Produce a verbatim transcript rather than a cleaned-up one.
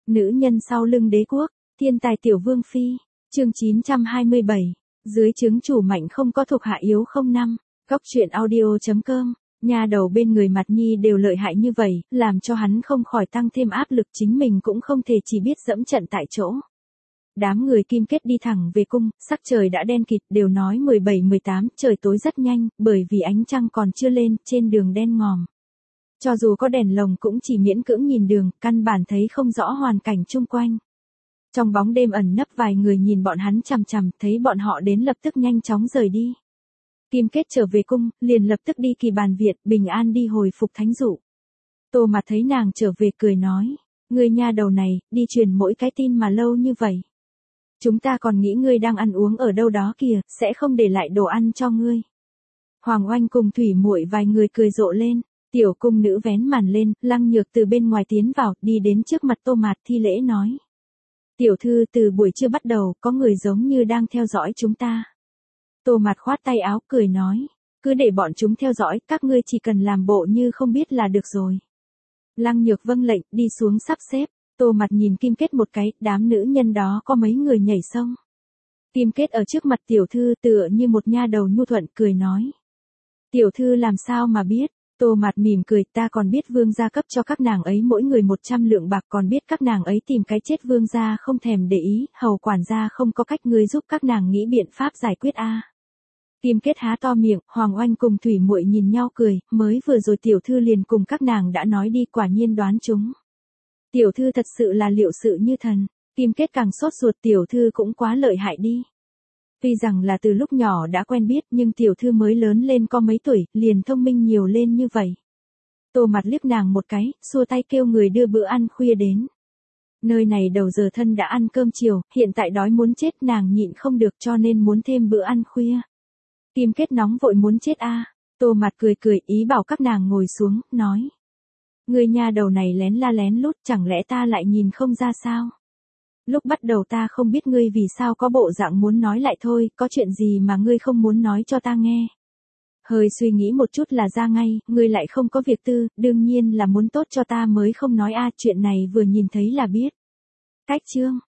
Nữ nhân sau lưng đế quốc, thiên tài tiểu vương phi, chương chín trăm hai mươi bảy, dưới trướng chủ mạnh không có thuộc hạ yếu không năm, góc truyện audio.com, nhà đầu bên người Mặt Nhi đều lợi hại như vậy, làm cho hắn không khỏi tăng thêm áp lực chính mình cũng không thể chỉ biết dẫm trận tại chỗ. Đám người Kim Kết đi thẳng về cung, sắc trời đã đen kịt, đều nói mười bảy mười tám, trời tối rất nhanh, bởi vì ánh trăng còn chưa lên, trên đường đen ngòm. Cho dù có đèn lồng cũng chỉ miễn cưỡng nhìn đường, căn bản thấy không rõ hoàn cảnh chung quanh. Trong bóng đêm ẩn nấp vài người nhìn bọn hắn chằm chằm, thấy bọn họ đến lập tức nhanh chóng rời đi. Kim Kết trở về cung, liền lập tức đi Kỳ Bàn Viện, bình an đi hồi phục thánh dụ. Tô Mạt thấy nàng trở về cười nói, ngươi nha đầu này, đi truyền mỗi cái tin mà lâu như vậy. Chúng ta còn nghĩ ngươi đang ăn uống ở đâu đó kìa, sẽ không để lại đồ ăn cho ngươi. Hoàng Oanh cùng Thủy Muội vài người cười rộ lên, tiểu cung nữ vén màn lên, Lăng Nhược từ bên ngoài tiến vào, đi đến trước mặt Tô Mạt thi lễ nói. Tiểu thư, từ buổi trưa bắt đầu, có người giống như đang theo dõi chúng ta. Tô Mạt khoát tay áo cười nói, cứ để bọn chúng theo dõi, các ngươi chỉ cần làm bộ như không biết là được rồi. Lăng Nhược vâng lệnh, đi xuống sắp xếp. Tô Mạt nhìn Kim Kết một cái, đám nữ nhân đó có mấy người nhảy sông. Kim Kết ở trước mặt tiểu thư tựa như một nha đầu nhu thuận cười nói. Tiểu thư làm sao mà biết, Tô Mạt mỉm cười, ta còn biết vương gia cấp cho các nàng ấy mỗi người một trăm lượng bạc, còn biết các nàng ấy tìm cái chết vương gia không thèm để ý, hầu quản gia không có cách, ngươi giúp các nàng nghĩ biện pháp giải quyết a. À. Kim Kết há to miệng, Hoàng Oanh cùng Thủy Muội nhìn nhau cười, mới vừa rồi tiểu thư liền cùng các nàng đã nói đi, quả nhiên đoán chúng. Tiểu thư thật sự là liệu sự như thần, Kim Kết càng sốt ruột, tiểu thư cũng quá lợi hại đi. Tuy rằng là từ lúc nhỏ đã quen biết, nhưng tiểu thư mới lớn lên có mấy tuổi, liền thông minh nhiều lên như vậy. Tô Mạt liếc nàng một cái, xua tay kêu người đưa bữa ăn khuya đến. Nơi này đầu giờ thân đã ăn cơm chiều, hiện tại đói muốn chết, nàng nhịn không được cho nên muốn thêm bữa ăn khuya. Kim Kết nóng vội muốn chết a. À. Tô Mạt cười cười, ý bảo các nàng ngồi xuống, nói. Ngươi nha đầu này lén la lén lút, chẳng lẽ ta lại nhìn không ra sao? Lúc bắt đầu ta không biết ngươi vì sao có bộ dạng muốn nói lại thôi, có chuyện gì mà ngươi không muốn nói cho ta nghe. Hơi suy nghĩ một chút là ra ngay, ngươi lại không có việc tư, đương nhiên là muốn tốt cho ta mới không nói a, chuyện này vừa nhìn thấy là biết. Cách chương,